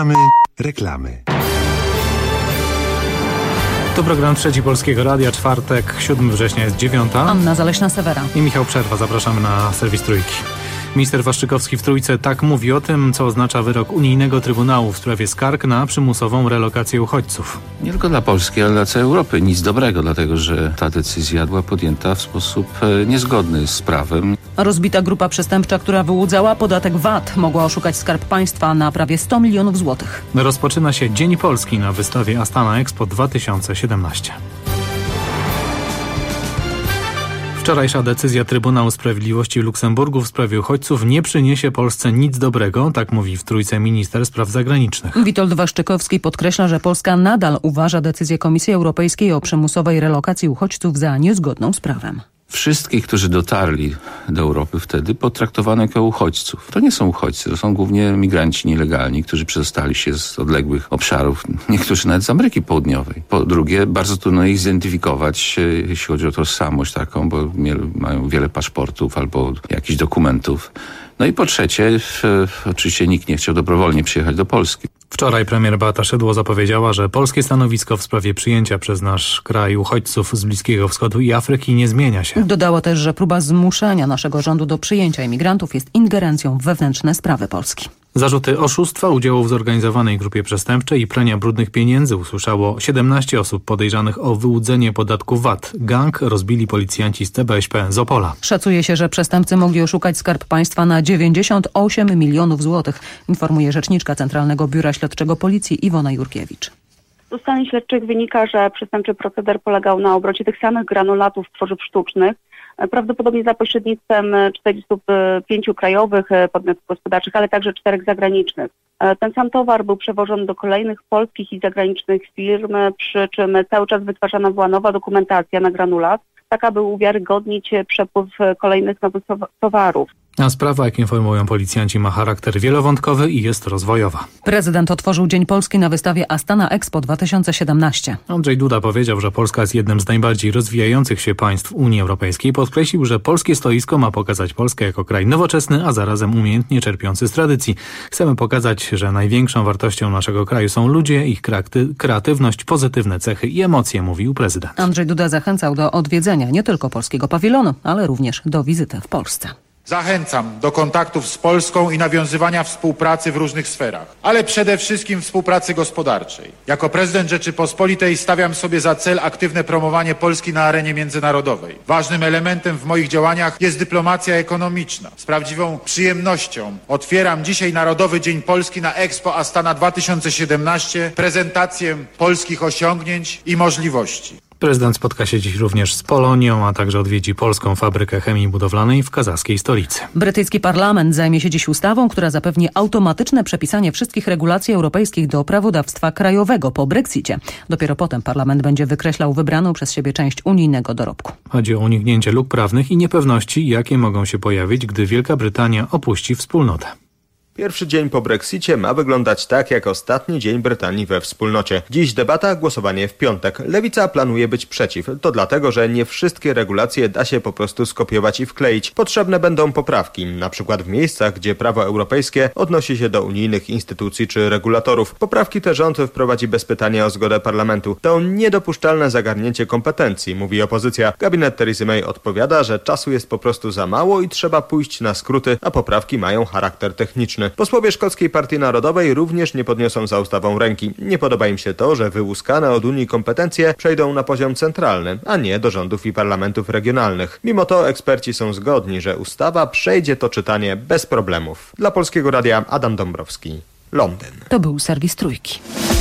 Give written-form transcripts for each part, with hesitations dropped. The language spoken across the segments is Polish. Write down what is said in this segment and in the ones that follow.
Reklamy. To program Trzeci Polskiego Radia, czwartek, 7 września jest 9. Anna Zaleśna-Sewera I Michał Przerwa. Zapraszamy na serwis Trójki. Minister Waszczykowski w Trójce tak mówi o tym, co oznacza wyrok Unijnego Trybunału w sprawie skarg na przymusową relokację uchodźców. Nie tylko dla Polski, ale dla całej Europy. Nic dobrego, dlatego że ta decyzja była podjęta w sposób niezgodny z prawem. Rozbita grupa przestępcza, która wyłudzała podatek VAT, mogła oszukać Skarb Państwa na prawie 100 milionów złotych. Rozpoczyna się Dzień Polski na wystawie Astana Expo 2017. Wczorajsza decyzja Trybunału Sprawiedliwości w Luksemburgu w sprawie uchodźców nie przyniesie Polsce nic dobrego, tak mówi w Trójce minister spraw zagranicznych. Witold Waszczykowski podkreśla, że Polska nadal uważa decyzję Komisji Europejskiej o przymusowej relokacji uchodźców za niezgodną z prawem. Wszystkich, którzy dotarli do Europy wtedy, potraktowano jako uchodźców. To nie są uchodźcy, to są głównie migranci nielegalni, którzy przedostali się z odległych obszarów, niektórzy nawet z Ameryki Południowej. Po drugie, bardzo trudno ich zidentyfikować, jeśli chodzi o tożsamość taką, bo mają wiele paszportów albo jakichś dokumentów. No i po trzecie, oczywiście nikt nie chciał dobrowolnie przyjechać do Polski. Wczoraj premier Beata Szydło zapowiedziała, że polskie stanowisko w sprawie przyjęcia przez nasz kraj uchodźców z Bliskiego Wschodu i Afryki nie zmienia się. Dodała też, że próba zmuszenia naszego rządu do przyjęcia imigrantów jest ingerencją w wewnętrzne sprawy Polski. Zarzuty oszustwa, udziału w zorganizowanej grupie przestępczej i prania brudnych pieniędzy usłyszało 17 osób podejrzanych o wyłudzenie podatku VAT. Gang rozbili policjanci z CBŚP z Opola. Szacuje się, że przestępcy mogli oszukać Skarb Państwa na 98 milionów złotych, informuje rzeczniczka Centralnego Biura Śledczego Policji Iwona Jurkiewicz. Z ustaleń śledczych wynika, że przestępczy proceder polegał na obrocie tych samych granulatów tworzyw sztucznych, prawdopodobnie za pośrednictwem 45 krajowych podmiotów gospodarczych, ale także 4 zagranicznych. Ten sam towar był przewożony do kolejnych polskich i zagranicznych firm, przy czym cały czas wytwarzana była nowa dokumentacja na granulat, tak aby uwiarygodnić przepływ kolejnych nowych towarów. A sprawa, jak informują policjanci, ma charakter wielowątkowy i jest rozwojowa. Prezydent otworzył Dzień Polski na wystawie Astana Expo 2017. Andrzej Duda powiedział, że Polska jest jednym z najbardziej rozwijających się państw Unii Europejskiej. Podkreślił, że polskie stoisko ma pokazać Polskę jako kraj nowoczesny, a zarazem umiejętnie czerpiący z tradycji. Chcemy pokazać, że największą wartością naszego kraju są ludzie, ich kreatywność, pozytywne cechy i emocje, mówił prezydent. Andrzej Duda zachęcał do odwiedzenia nie tylko polskiego pawilonu, ale również do wizyty w Polsce. Zachęcam do kontaktów z Polską i nawiązywania współpracy w różnych sferach, ale przede wszystkim współpracy gospodarczej. Jako prezydent Rzeczypospolitej stawiam sobie za cel aktywne promowanie Polski na arenie międzynarodowej. Ważnym elementem w moich działaniach jest dyplomacja ekonomiczna. Z prawdziwą przyjemnością otwieram dzisiaj Narodowy Dzień Polski na Expo Astana 2017, prezentację polskich osiągnięć i możliwości. Prezydent spotka się dziś również z Polonią, a także odwiedzi polską fabrykę chemii budowlanej w kazachskiej stolicy. Brytyjski parlament zajmie się dziś ustawą, która zapewni automatyczne przepisanie wszystkich regulacji europejskich do prawodawstwa krajowego po Brexicie. Dopiero potem parlament będzie wykreślał wybraną przez siebie część unijnego dorobku. Chodzi o uniknięcie luk prawnych i niepewności, jakie mogą się pojawić, gdy Wielka Brytania opuści wspólnotę. Pierwszy dzień po Brexicie ma wyglądać tak jak ostatni dzień Brytanii we wspólnocie. Dziś debata, głosowanie w piątek. Lewica planuje być przeciw. To dlatego, że nie wszystkie regulacje da się po prostu skopiować i wkleić. Potrzebne będą poprawki, na przykład w miejscach, gdzie prawo europejskie odnosi się do unijnych instytucji czy regulatorów. Poprawki te rząd wprowadzi bez pytania o zgodę parlamentu. To niedopuszczalne zagarnięcie kompetencji, mówi opozycja. Gabinet Teresy May odpowiada, że czasu jest po prostu za mało i trzeba pójść na skróty, a poprawki mają charakter techniczny. Posłowie Szkockiej Partii Narodowej również nie podniosą za ustawą ręki. Nie podoba im się to, że wyłuskane od Unii kompetencje przejdą na poziom centralny, a nie do rządów i parlamentów regionalnych. Mimo to eksperci są zgodni, że ustawa przejdzie to czytanie bez problemów. Dla Polskiego Radia Adam Dąbrowski, Londyn. To był serwis Trójki.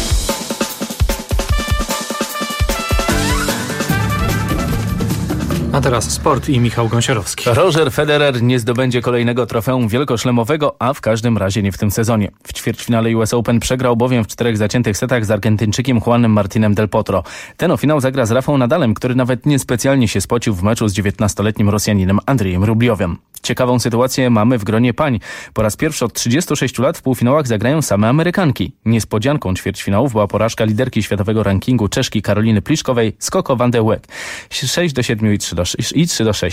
A teraz sport i Michał Gąsiorowski. Roger Federer nie zdobędzie kolejnego trofeum wielkoszlemowego, a w każdym razie nie w tym sezonie. W ćwierćfinale US Open przegrał bowiem w 4 zaciętych setach z Argentyńczykiem Juanem Martinem del Potro. Ten o finał zagra z Rafał Nadalem, który nawet niespecjalnie się spocił w meczu z 19-letnim Rosjaninem Andrzejem Rubliowem. Ciekawą sytuację mamy w gronie pań. Po raz pierwszy od 36 lat w półfinałach zagrają same Amerykanki. Niespodzianką ćwierćfinałów była porażka liderki światowego rankingu Czeszki Karoliny Pliszkowej z Coco van de Weck 6-7 i 3-6.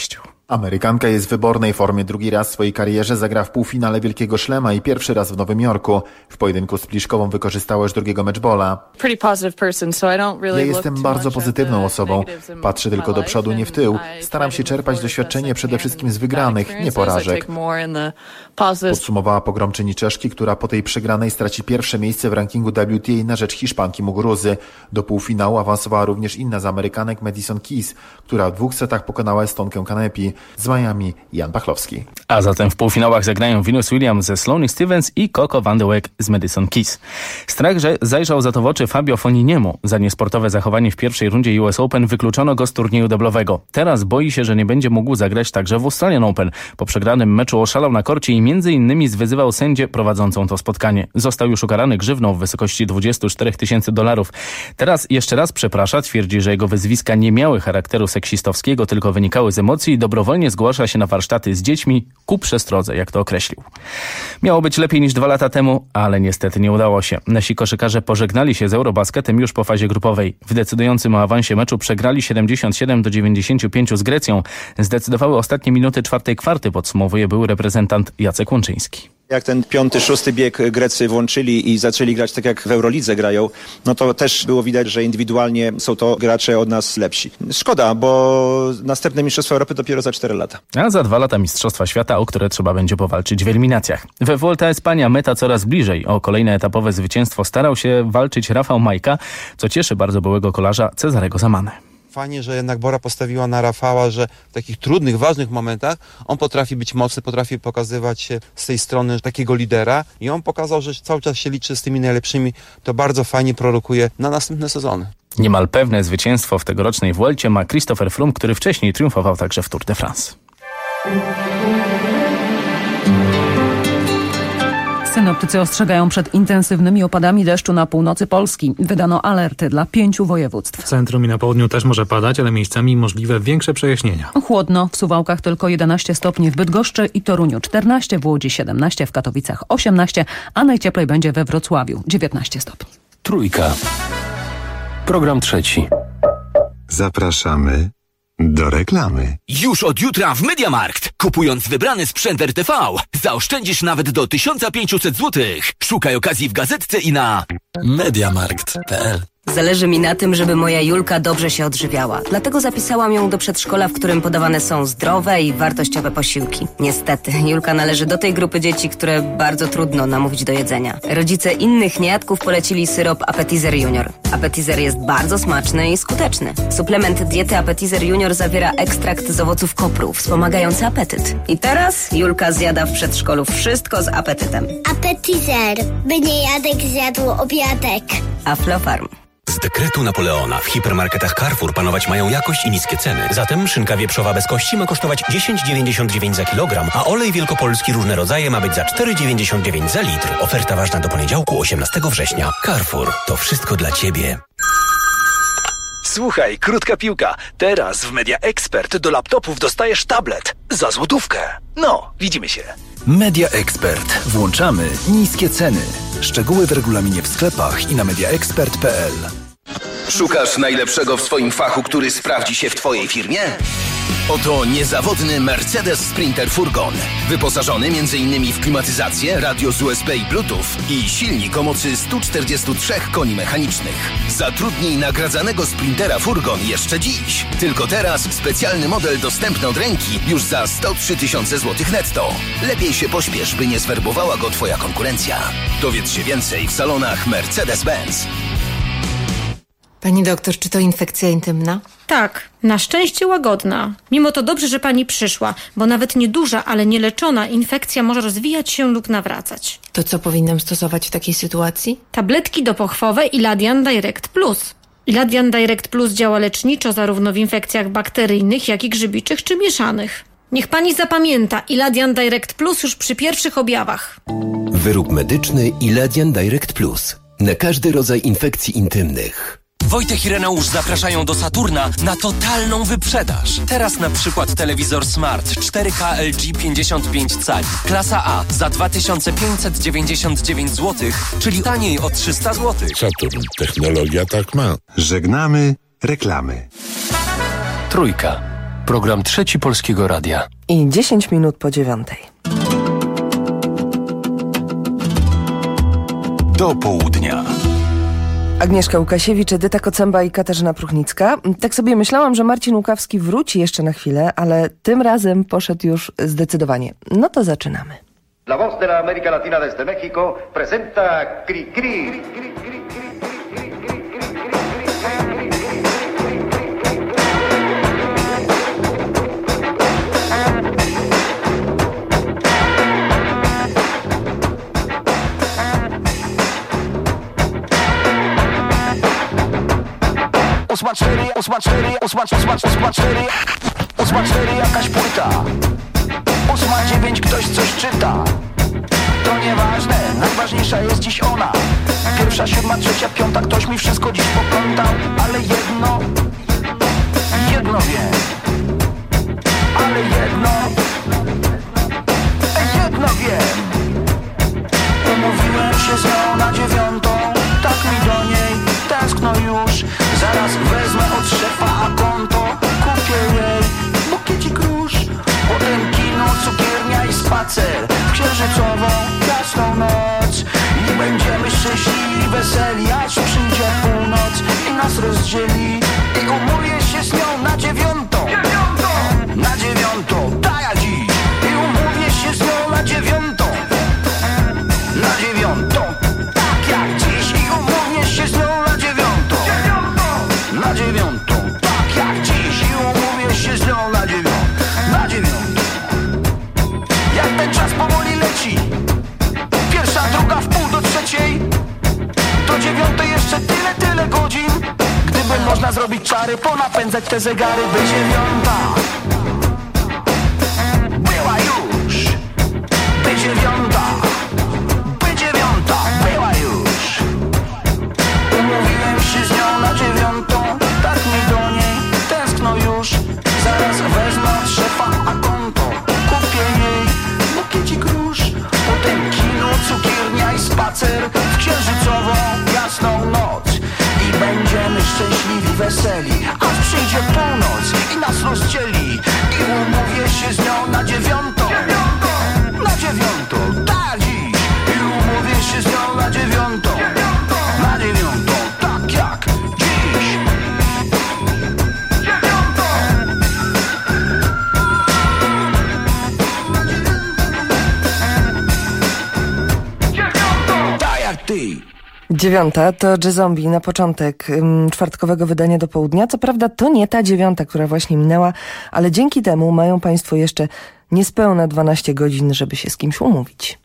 Amerykanka jest w wybornej formie. Drugi raz w swojej karierze zagra w półfinale Wielkiego Szlema i pierwszy raz w Nowym Jorku. W pojedynku z Pliszkową wykorzystała już drugiego meczbola. Ja jestem bardzo pozytywną osobą. Patrzę tylko do przodu, nie w tył. Staram się czerpać doświadczenie przede wszystkim z wygranych, nie porażek. Podsumowała pogromczyni Czeszki, która po tej przegranej straci pierwsze miejsce w rankingu WTA na rzecz Hiszpanki Muguruzy. Do półfinału awansowała również inna z Amerykanek Madison Keys, która w 2 setach pokonała Estonkę Kanepi. Z Miami Jan Pachlowski. A zatem w półfinałach zagrają Venus Williams ze Sloane Stevens i Coco van de Weck z Madison Keys. Strach, że zajrzał za to w oczy Fabio Foniniemu. Za niesportowe zachowanie w pierwszej rundzie US Open wykluczono go z turnieju deblowego. Teraz boi się, że nie będzie mógł zagrać także w Australian Open. Po przegranym meczu oszalał na korcie i m.in. zwyzywał sędzię prowadzącą to spotkanie. Został już ukarany grzywną w wysokości $24 000. Teraz jeszcze raz przeprasza, twierdzi, że jego wyzwiska nie miały charakteru seksistowskiego, tylko wynikały z emocji i dobrowolnie zgłasza się na warsztaty z dziećmi ku przestrodze, jak to określił. Miało być lepiej niż 2 lata temu, ale niestety nie udało się. Nasi koszykarze pożegnali się z Eurobasketem już po fazie grupowej. W decydującym o awansie meczu przegrali 77-95 z Grecją. Zdecydowały ostatnie minuty 4. kwarty, podsumowuje były reprezentant Jacek Łączyński. Jak ten 5., 6. bieg Grecy włączyli i zaczęli grać tak jak w Eurolidze grają, no to też było widać, że indywidualnie są to gracze od nas lepsi. Szkoda, bo następne Mistrzostwa Europy dopiero za 4 lata. A za 2 lata Mistrzostwa Świata, o które trzeba będzie powalczyć w eliminacjach. We Vuelta Espania meta coraz bliżej. O kolejne etapowe zwycięstwo starał się walczyć Rafał Majka, co cieszy bardzo byłego kolarza Cezarego Zamanę. Fajnie, że jednak Bora postawiła na Rafała, że w takich trudnych, ważnych momentach on potrafi być mocny, potrafi pokazywać się z tej strony takiego lidera i on pokazał, że cały czas się liczy z tymi najlepszymi. To bardzo fajnie prorokuje na następne sezony. Niemal pewne zwycięstwo w tegorocznej Vuelcie ma Christopher Froome, który wcześniej triumfował także w Tour de France. Synoptycy ostrzegają przed intensywnymi opadami deszczu na północy Polski. Wydano alerty dla 5 województw. W centrum i na południu też może padać, ale miejscami możliwe większe przejaśnienia. Chłodno, w Suwałkach tylko 11 stopni, w Bydgoszczy i Toruniu 14, w Łodzi 17, w Katowicach 18, a najcieplej będzie we Wrocławiu 19 stopni. Trójka. Program trzeci. Zapraszamy do reklamy. Już od jutra w MediaMarkt. Kupując wybrany sprzęt RTV, zaoszczędzisz nawet do 1500 zł. Szukaj okazji w gazetce i na MediaMarkt.pl. Zależy mi na tym, żeby moja Julka dobrze się odżywiała. Dlatego zapisałam ją do przedszkola, w którym podawane są zdrowe i wartościowe posiłki. Niestety, Julka należy do tej grupy dzieci, które bardzo trudno namówić do jedzenia. Rodzice innych niejadków polecili syrop Appetizer Junior. Appetizer jest bardzo smaczny i skuteczny. Suplement diety Appetizer Junior zawiera ekstrakt z owoców kopru, wspomagający apetyt. I teraz Julka zjada w przedszkolu wszystko z apetytem. Appetizer, by niejadek zjadł obiadek. Aflofarm. Z dekretu Napoleona w hipermarketach Carrefour panować mają jakość i niskie ceny. Zatem szynka wieprzowa bez kości ma kosztować 10,99 za kilogram, a olej wielkopolski różne rodzaje ma być za 4,99 za litr. Oferta ważna do poniedziałku 18 września. Carrefour. To wszystko dla Ciebie. Słuchaj, krótka piłka. Teraz w Media Expert do laptopów dostajesz tablet za złotówkę. No, widzimy się. Media Expert. Włączamy niskie ceny. Szczegóły w regulaminie w sklepach i na mediaexpert.pl. Szukasz najlepszego w swoim fachu, który sprawdzi się w Twojej firmie? Oto niezawodny Mercedes Sprinter Furgon. Wyposażony m.in. w klimatyzację, radio z USB i Bluetooth i silnik o mocy 143 koni mechanicznych. Zatrudnij nagradzanego Sprintera Furgon jeszcze dziś. Tylko teraz specjalny model dostępny od ręki już za 103 000 złotych netto. Lepiej się pośpiesz, by nie zwerbowała go Twoja konkurencja. Dowiedz się więcej w salonach Mercedes-Benz. Pani doktor, czy to infekcja intymna? Tak, na szczęście łagodna. Mimo to dobrze, że pani przyszła, bo nawet nieduża, ale nieleczona infekcja może rozwijać się lub nawracać. To co powinnam stosować w takiej sytuacji? Tabletki dopochwowe Iladian Direct Plus. Iladian Direct Plus działa leczniczo zarówno w infekcjach bakteryjnych, jak i grzybiczych czy mieszanych. Niech pani zapamięta Iladian Direct Plus już przy pierwszych objawach. Wyrób medyczny Iladian Direct Plus. Na każdy rodzaj infekcji intymnych. Wojtek i Reneusz zapraszają do Saturna na totalną wyprzedaż. Teraz na przykład telewizor Smart 4K LG 55 cali. Klasa A za 2599 zł, czyli taniej o 300 zł. Saturn. Technologia tak ma. Żegnamy reklamy. Trójka. Program Trzeci Polskiego Radia. I 10 minut po 9. Do południa. Agnieszka Łukasiewicz, Edyta Kocemba i Katarzyna Pruchnicka. Tak sobie myślałam, że Marcin Łukawski wróci jeszcze na chwilę, ale tym razem poszedł już zdecydowanie. No to zaczynamy. La voz de la América Latina desde México presenta Cri Cri. Ósma cztery, jakaś płyta. 8:09, ktoś coś czyta. To nieważne, najważniejsza jest dziś ona. 1, 7, 3, 5, ktoś mi wszystko dziś poplątał. Ale jedno wiem. Ale jedno wiem. Umówiłem się z nią na 9, tak mi do niej tęskno już. Zaraz wezmę od szefa konto, kupię jej bukiecik róż. Potem kino, cukiernia i spacer w księżycową, jasną noc. I będziemy szczęśliwi, weseli, aż przyjdzie północ i nas rozdzieli. I umówię się z nią na 9. Na 9, tak jak dziś. I umówię się z nią na 9. Na 9, tak jak dziś. I umówię się z nią na 9. Na 9, tak jak dziś. I umówię się z nią na 9. Na 9. Jak ten czas powoli leci. 1, 2, wpół do 3. Do 9 jeszcze tyle godzin. Gdyby można zrobić czary, ponapędzać te zegary, by 9 była już. By 9 była już. Umówiłem się z nią na 9, tak mi do niej tęskno już. Zaraz wezmę od szefa konto, kupię jej bukiecik róż. Potem kino, cukiernia i spacer w księżycową, jasną noc. I będziemy szczęśliwi, weseli, aż przyjdzie północ i nas rozdzieli. I umówię się z nią na 9. Na 9, tak dziś. I umówię się z nią na 9. Na 9, tak jak dziś. Tak jak ty. 9 to J-Zombie na początek czwartkowego wydania Do południa. Co prawda to nie ta 9, która właśnie minęła, ale dzięki temu mają Państwo jeszcze niespełna 12 godzin, żeby się z kimś umówić.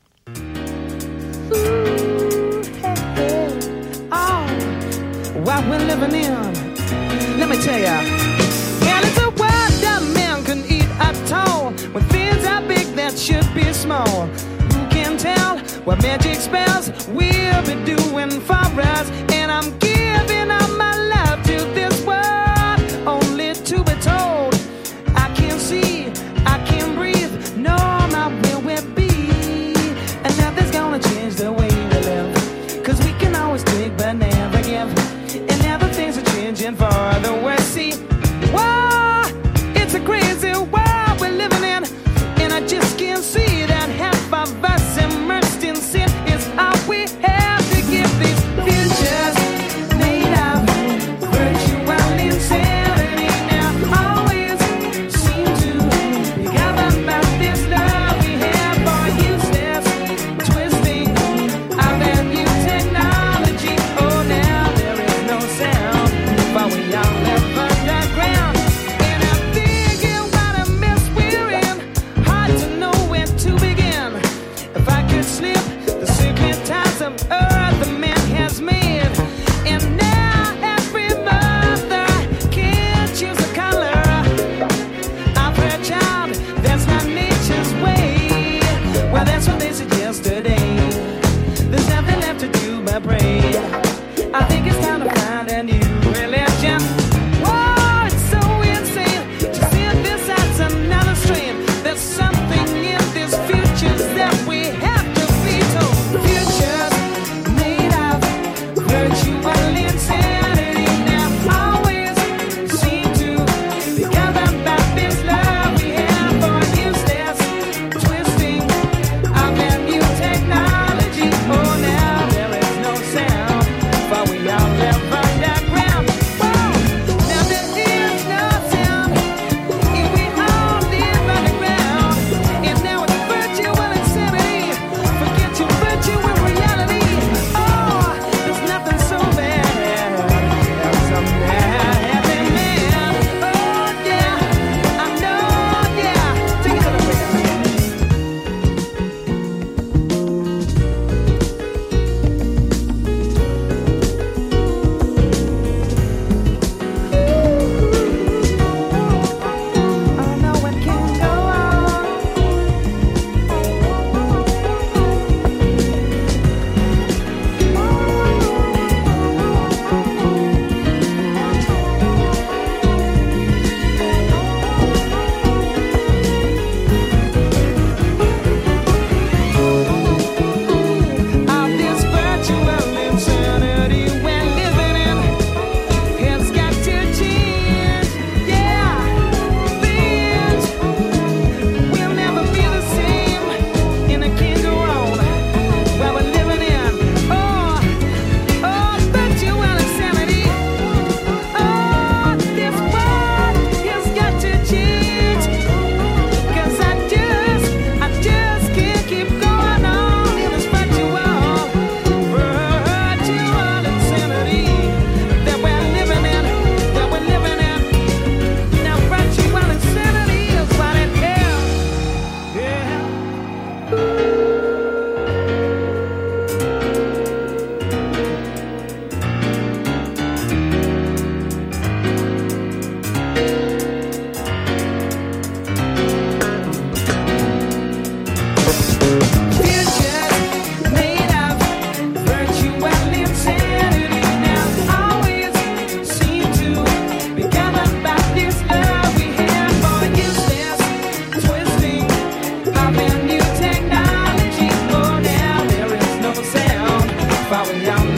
What we're living in, let me tell ya. And it's a world that man can eat at all. When things are big that should be small. Who can tell what magic spells we'll be doing for us? And I'm giving up my love to this world, only to be told I can't see, I can't breathe, no, not where we'll be. And nothing's gonna change the way we live, 'cause we can always take but never give. And now the things are changing for the worse. See, whoa, it's a crazy world we're living in, and I just can't see that half of us immersed in sin is all we have to give these futures made of virtual insanity. Now always seem to be governed by this love we have for useless twisting of that new technology. Oh, now there is no sound, but we all live underground. And I'm thinking what a mess we're in, hard to know where to begin. If I could slip the secret ties of earth the man has made. And now every mother can't choose a color of her child. That's not nature's way. Well, that's what they said yesterday. There's nothing left to do but pray. I think it's time to find a new religion. Whoa, it's so insane to see this as another strain. There's something in these futures that we have to be told. Futures made of virtual insanity. Now always seem to be governed by this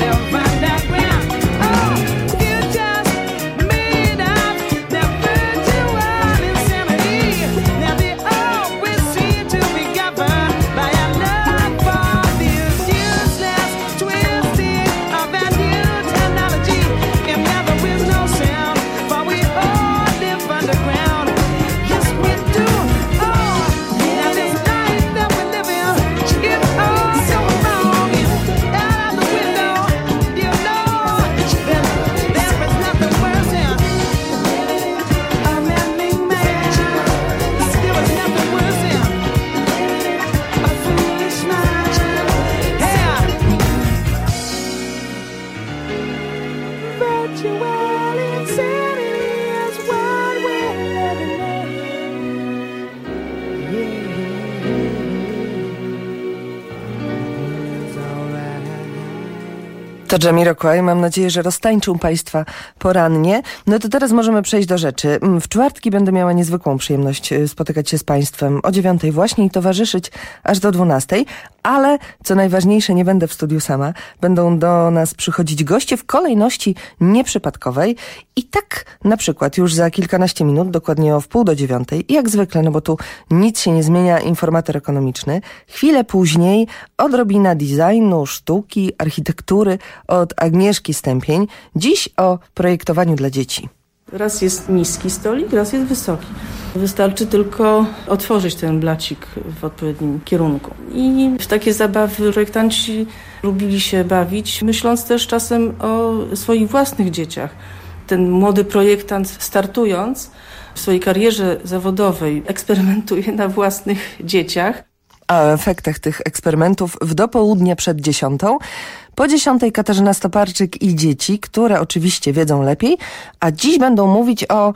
To Jamiroquai. Mam nadzieję, że roztańczył Państwa porannie. No to teraz możemy przejść do rzeczy. W czwartki będę miała niezwykłą przyjemność spotykać się z Państwem o 9:00 właśnie i towarzyszyć aż do 12:00. Ale co najważniejsze, nie będę w studiu sama. Będą do nas przychodzić goście w kolejności nieprzypadkowej. I tak na przykład już za kilkanaście minut, dokładnie o 8:45, jak zwykle, no bo tu nic się nie zmienia, informator ekonomiczny. Chwilę później odrobina designu, sztuki, architektury od Agnieszki Stępień. Dziś o projektowaniu dla dzieci. Raz jest niski stolik, raz jest wysoki. Wystarczy tylko otworzyć ten blacik w odpowiednim kierunku. I w takie zabawy projektanci lubili się bawić, myśląc też czasem o swoich własnych dzieciach. Ten młody projektant, startując w swojej karierze zawodowej, eksperymentuje na własnych dzieciach. A o efektach tych eksperymentów w dopołudnie przed 10:00. Po 10:00 Katarzyna Stoparczyk i dzieci, które oczywiście wiedzą lepiej, a dziś będą mówić o...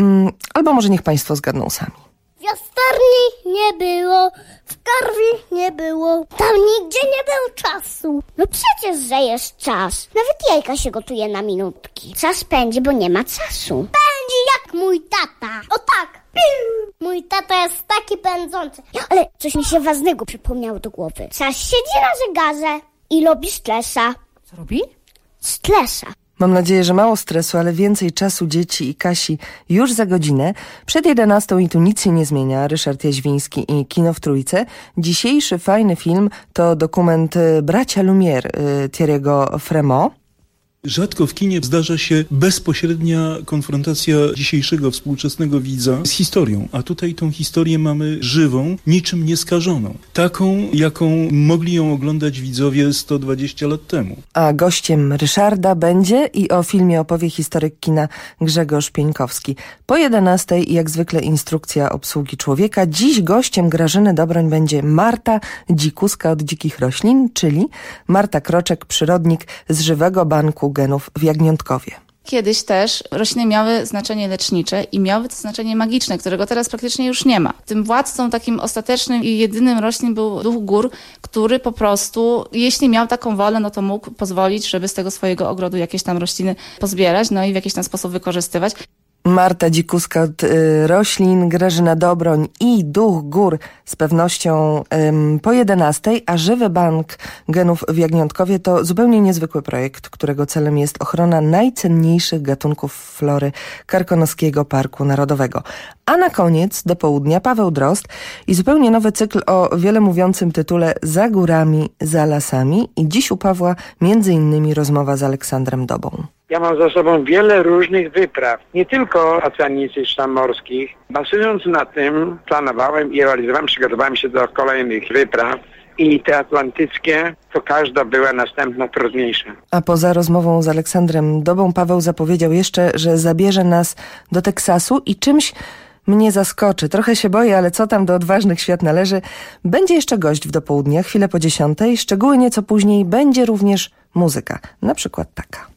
albo może niech Państwo zgadną sami. W jastarni nie było, w karwi nie było, tam nigdzie nie było czasu. No przecież, że jest czas. Nawet jajka się gotuje na minutki. Czas pędzi, bo nie ma czasu. Pędzi jak mój tata. O tak! Mój tata jest taki pędzący. Ale coś mi się ważnego przypomniało do głowy. Czas siedzi na zegarze i robi stresa. Co robi? Stresa. Mam nadzieję, że mało stresu, ale więcej czasu dzieci i Kasi już za godzinę. Przed 11:00 i tu nic się nie zmienia. Ryszard Jaźwiński i Kino w Trójce. Dzisiejszy fajny film to dokument Bracia Lumière Thierry'ego Frémaux. Rzadko w kinie zdarza się bezpośrednia konfrontacja dzisiejszego współczesnego widza z historią, a tutaj tą historię mamy żywą, niczym nieskażoną. Taką, jaką mogli ją oglądać widzowie 120 lat temu. A gościem Ryszarda będzie i o filmie opowie historyk kina Grzegorz Pieńkowski. Po 11:00 jak zwykle instrukcja obsługi człowieka. Dziś gościem Grażyny Dobroń będzie Marta Dzikuska od Dzikich Roślin, czyli Marta Kroczek, przyrodnik z Żywego Banku Genów w Jagniątkowie. Kiedyś też rośliny miały znaczenie lecznicze i miały to znaczenie magiczne, którego teraz praktycznie już nie ma. Tym władcą takim ostatecznym i jedynym roślin był duch gór, który po prostu, jeśli miał taką wolę, no to mógł pozwolić, żeby z tego swojego ogrodu jakieś tam rośliny pozbierać, no i w jakiś tam sposób wykorzystywać. Marta Dzikuska od Roślin, Grażyna Dobroń i Duch Gór z pewnością po 11:00, a Żywy Bank Genów w Jagniątkowie to zupełnie niezwykły projekt, którego celem jest ochrona najcenniejszych gatunków flory Karkonoskiego Parku Narodowego. A na koniec do południa Paweł Drozd i zupełnie nowy cykl o wiele mówiącym tytule Za górami, za lasami i dziś u Pawła między innymi rozmowa z Aleksandrem Dobą. Ja mam za sobą wiele różnych wypraw, nie tylko oceanicznych czy tam morskich. Bazując na tym planowałem i realizowałem, przygotowałem się do kolejnych wypraw i te atlantyckie, to każda była następna trudniejsza. A poza rozmową z Aleksandrem Dobą Paweł zapowiedział jeszcze, że zabierze nas do Teksasu i czymś mnie zaskoczy. Trochę się boję, ale co tam, do odważnych świat należy. Będzie jeszcze gość w dopołudnie, chwilę po 10:00. Szczegóły nieco później. Będzie również muzyka, na przykład taka.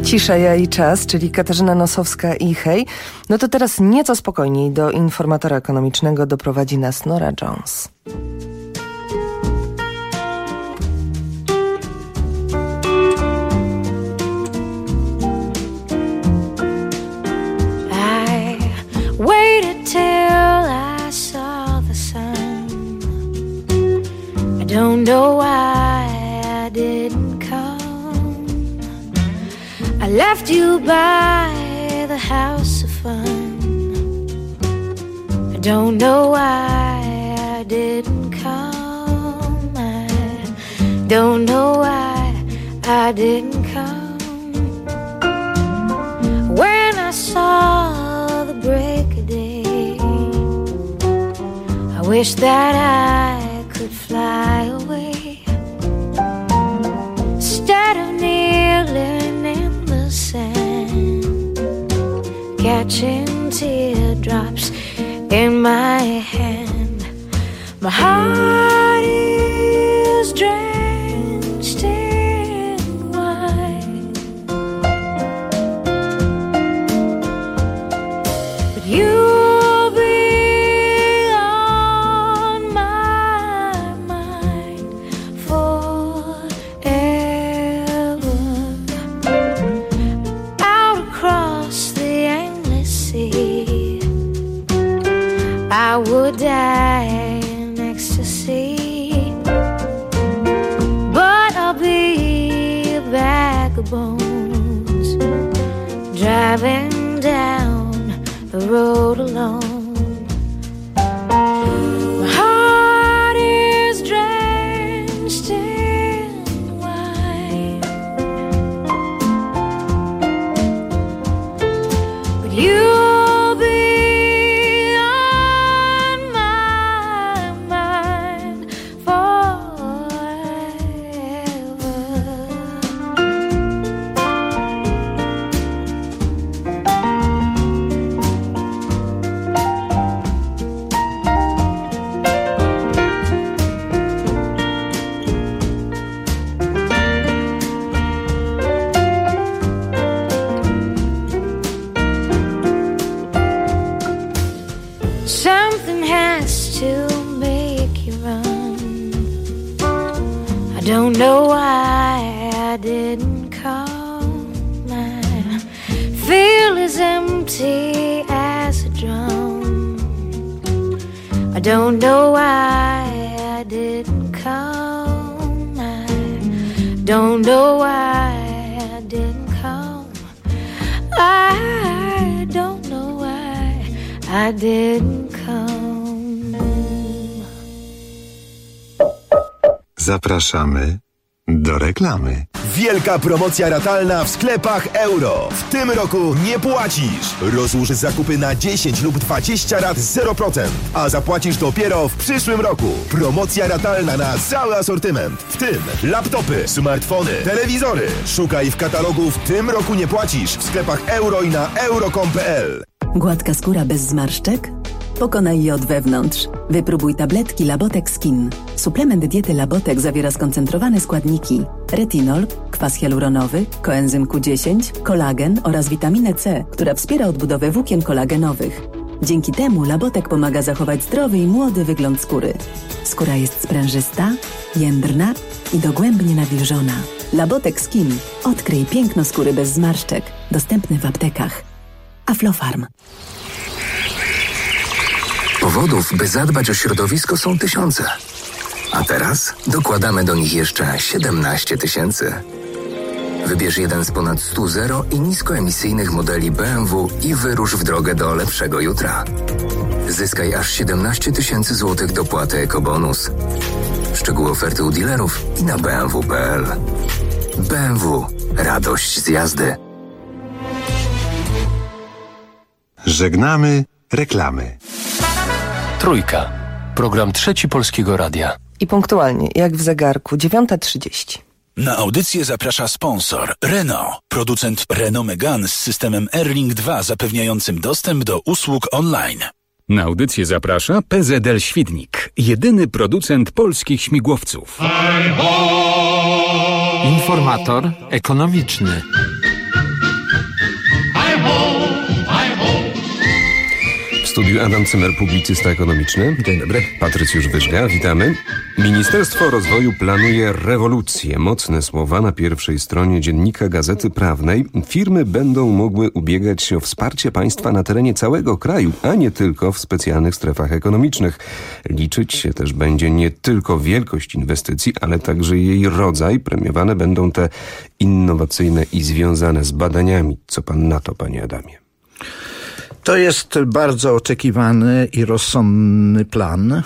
Cisza, ja i czas, czyli Katarzyna Nosowska i Hej. No to teraz nieco spokojniej do informatora ekonomicznego doprowadzi nas Nora Jones. Waited till I saw the sun. I don't know why I didn't come. I left you by the house of fun. I don't know why I didn't come. I don't know why I didn't come. When I saw the break of day, I wish that I could fly away instead of kneeling in the sand, catching teardrops in my hand. My heart is drenched in wine, but you'll be on my mind forever. Out across the endless sea, I would die in ecstasy, but I'll be a bag of bones driving down the road alone. My heart is drenched in wine, but you'll be on my mind forever. Something has to make you run. I don't know why I didn't come. I feel as empty as a drum. I don't know why I didn't come. I don't know why I didn't come. I don't know why I didn't come. Zapraszamy do reklamy. Wielka promocja ratalna w sklepach Euro. W tym roku nie płacisz. Rozłóż zakupy na 10 lub 20 rat 0%, a zapłacisz dopiero w przyszłym roku. Promocja ratalna na cały asortyment, w tym laptopy, smartfony, telewizory. Szukaj w katalogu W tym roku nie płacisz w sklepach Euro i na euro.com.pl. Gładka skóra bez zmarszczek? Pokonaj je od wewnątrz. Wypróbuj tabletki Labotek Skin. Suplement diety Labotek zawiera skoncentrowane składniki: retinol, kwas hialuronowy, koenzym Q10, kolagen oraz witaminę C, która wspiera odbudowę włókien kolagenowych. Dzięki temu Labotek pomaga zachować zdrowy i młody wygląd skóry. Skóra jest sprężysta, jędrna i dogłębnie nawilżona. Labotek Skin. Odkryj piękno skóry bez zmarszczek. Dostępny w aptekach. Aflofarm. Powodów, by zadbać o środowisko, są tysiące. A teraz dokładamy do nich jeszcze 17 000. Wybierz jeden z ponad 100 zero i niskoemisyjnych modeli BMW i wyrusz w drogę do lepszego jutra. Zyskaj aż 17 000 złotych dopłaty ekobonus. Szczegóły oferty u dealerów i na bmw.pl. BMW. Radość z jazdy. Żegnamy reklamy. Trójka. Program Trzeci Polskiego Radia. I punktualnie, jak w zegarku, 9:30. Na audycję zaprasza sponsor Renault, producent Renault Megane z systemem Airlink 2 zapewniającym dostęp do usług online. Na audycję zaprasza PZL Świdnik, jedyny producent polskich śmigłowców. Informator ekonomiczny. W studiu Adam Cymer, publicysta ekonomiczny. Dzień dobry. Patrycjusz Wyżga, witamy. Ministerstwo Rozwoju planuje rewolucję. Mocne słowa na pierwszej stronie dziennika Gazety Prawnej. Firmy będą mogły ubiegać się o wsparcie państwa na terenie całego kraju, a nie tylko w specjalnych strefach ekonomicznych. Liczyć się też będzie nie tylko wielkość inwestycji, ale także jej rodzaj. Premiowane będą te innowacyjne i związane z badaniami. Co pan na to, panie Adamie? To jest bardzo oczekiwany i rozsądny plan,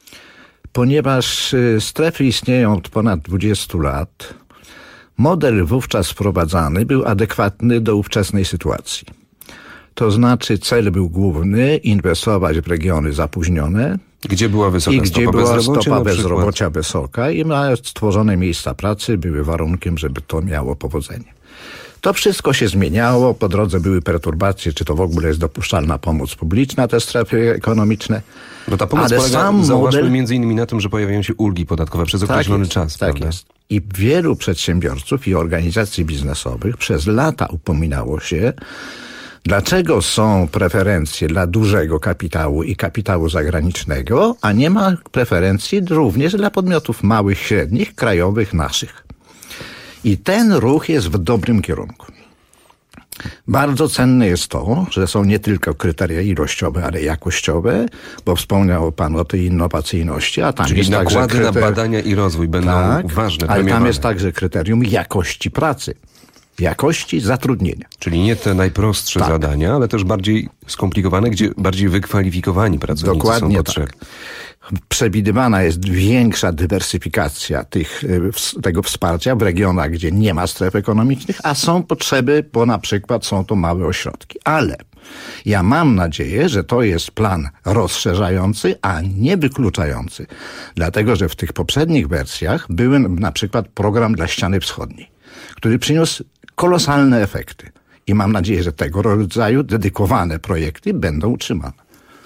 ponieważ strefy istnieją od ponad 20 lat. Model wówczas wprowadzany był adekwatny do ówczesnej sytuacji. To znaczy cel był główny, inwestować w regiony zapóźnione, gdzie była wysoka stopa bezrobocia wysoka i stworzone miejsca pracy były warunkiem, żeby to miało powodzenie. To wszystko się zmieniało, po drodze były perturbacje, czy to w ogóle jest dopuszczalna pomoc publiczna, te strefy ekonomiczne. Bo ta pomoc polega, zauważmy, między innymi na tym, że pojawiają się ulgi podatkowe przez określony czas. Tak jest. I wielu przedsiębiorców i organizacji biznesowych przez lata upominało się, dlaczego są preferencje dla dużego kapitału i kapitału zagranicznego, a nie ma preferencji również dla podmiotów małych, średnich, krajowych, naszych. I ten ruch jest w dobrym kierunku. Bardzo cenne jest to, że są nie tylko kryteria ilościowe, ale jakościowe, bo wspomniał pan o tej innowacyjności, a tam czyli jest nakłady także na badania i rozwój będą ważne. Ale tam jest także kryterium jakości pracy, jakości zatrudnienia. Czyli nie te najprostsze zadania, ale też bardziej skomplikowane, gdzie bardziej wykwalifikowani pracownicy dokładnie są potrzebni. Tak. Przewidywana jest większa dywersyfikacja tego wsparcia w regionach, gdzie nie ma stref ekonomicznych, a są potrzeby, bo na przykład są to małe ośrodki. Ale ja mam nadzieję, że to jest plan rozszerzający, a nie wykluczający. Dlatego, że w tych poprzednich wersjach był na przykład program dla ściany wschodniej, który przyniósł kolosalne efekty. I mam nadzieję, że tego rodzaju dedykowane projekty będą utrzymane.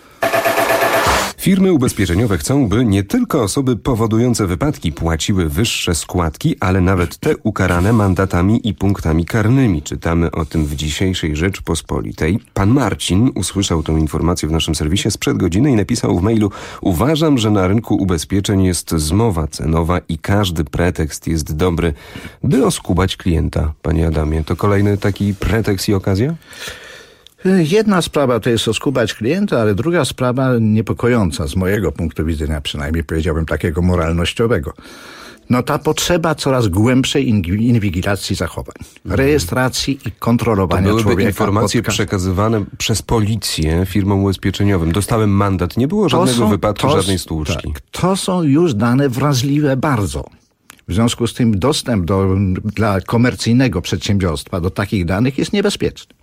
Firmy ubezpieczeniowe chcą, by nie tylko osoby powodujące wypadki płaciły wyższe składki, ale nawet te ukarane mandatami i punktami karnymi. Czytamy o tym w dzisiejszej Rzeczpospolitej. Pan Marcin usłyszał tę informację w naszym serwisie sprzed godziny i napisał w mailu: uważam, że na rynku ubezpieczeń jest zmowa cenowa i każdy pretekst jest dobry, by oskubać klienta. Panie Adamie, to kolejny taki pretekst i okazja? Jedna sprawa to jest oskubać klienta, ale druga sprawa niepokojąca z mojego punktu widzenia, przynajmniej powiedziałbym takiego moralnościowego. No ta potrzeba coraz głębszej inwigilacji zachowań, rejestracji i kontrolowania człowieka. To byłyby informacje przekazywane przez policję firmom ubezpieczeniowym. Dostałem mandat, nie było żadnego wypadku, żadnej stłuczki. Tak, to są już dane wrażliwe bardzo. W związku z tym dostęp dla komercyjnego przedsiębiorstwa do takich danych jest niebezpieczny.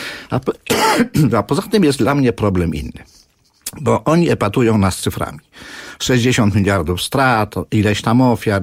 A poza tym jest dla mnie problem inny. Bo oni epatują nas cyframi. 60 miliardów strat, ileś tam ofiar.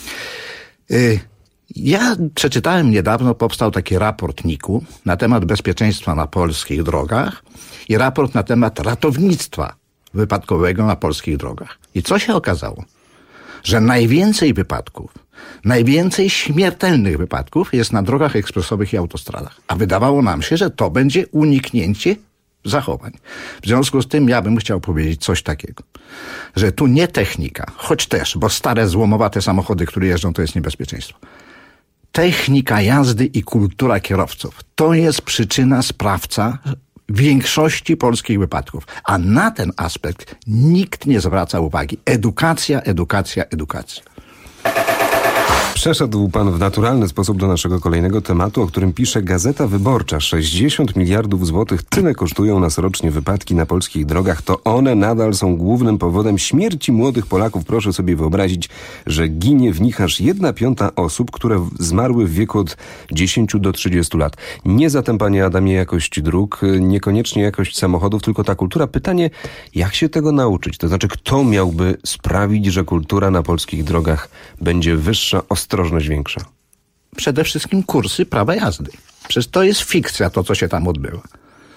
Ja przeczytałem niedawno, powstał taki raport NIK-u na temat bezpieczeństwa na polskich drogach i raport na temat ratownictwa wypadkowego na polskich drogach. I co się okazało? Że najwięcej wypadków, najwięcej śmiertelnych wypadków jest na drogach ekspresowych i autostradach. A wydawało nam się, że to będzie uniknięcie zachowań. W związku z tym ja bym chciał powiedzieć coś takiego, że tu nie technika, choć też, bo stare złomowate samochody, które jeżdżą, to jest niebezpieczeństwo. Technika jazdy i kultura kierowców to jest przyczyna, sprawca większości polskich wypadków. A na ten aspekt nikt nie zwraca uwagi. Edukacja, edukacja, edukacja. Przeszedł pan w naturalny sposób do naszego kolejnego tematu, o którym pisze Gazeta Wyborcza. 60 miliardów złotych, tyle kosztują nas rocznie wypadki na polskich drogach. To one nadal są głównym powodem śmierci młodych Polaków. Proszę sobie wyobrazić, że ginie w nich aż 1/5 osób, które zmarły w wieku od 10 do 30 lat. Nie zatem, panie Adamie, jakość dróg, niekoniecznie jakość samochodów, tylko ta kultura. Pytanie, jak się tego nauczyć? To znaczy, kto miałby sprawić, że kultura na polskich drogach będzie wyższa, ostrożność większa? Przede wszystkim kursy prawa jazdy. Przecież to jest fikcja, to co się tam odbywa.